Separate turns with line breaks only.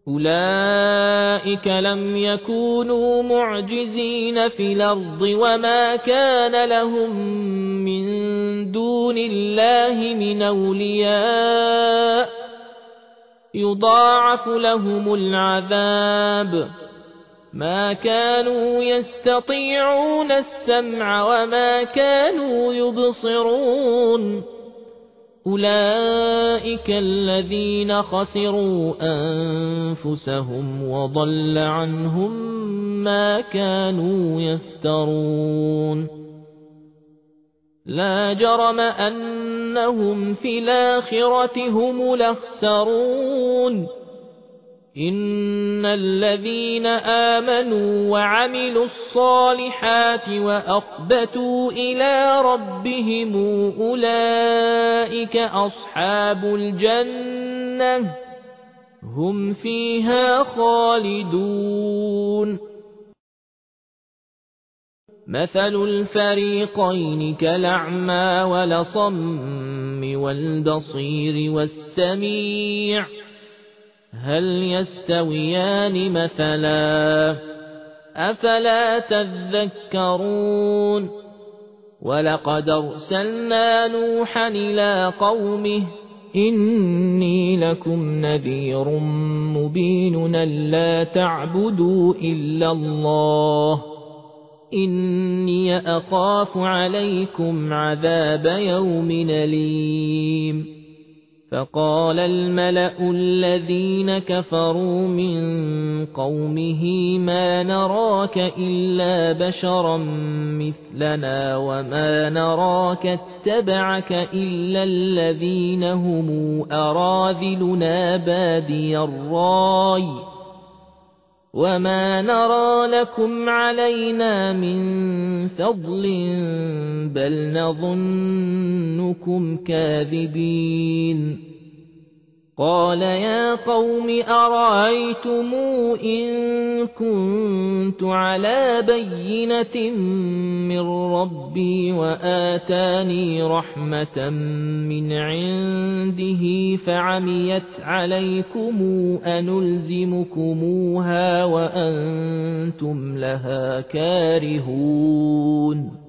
أولئك لم يكونوا معجزين في الأرض وما كان لهم من دون الله من أولياء يضاعف لهم العذاب ما كانوا يستطيعون السمع وما كانوا يبصرون أولئك الذين خسروا أنفسهم وضل عنهم ما كانوا يفترون لا جرم أنهم في الآخرة هم الأخسرون إن الذين آمنوا وعملوا الصالحات وأخبتوا إلى ربهم أولئك أصحاب الجنة هم فيها خالدون مثل الفريقين كالأعمى والأصم والبصير والسميع هل يستويان مثلا أفلا تذكرون ولقد أرسلنا نوحا إلى قومه إني لكم نذير مبين ألا تعبدوا إلا الله إني أخاف عليكم عذاب يوم أليم فقال الملأ الذين كفروا من قومه ما نراك إلا بشرا مثلنا وما نراك اتبعك إلا الذين هم أراذلنا بادي الرأي وما نرى لكم علينا من فضل بل نظنكم كاذبين قال يا قوم أرأيتم إن كنت على بينة من ربي وآتاني رحمة من عنده فعميت عليكم أنلزمكموها وأنتم لها كارهون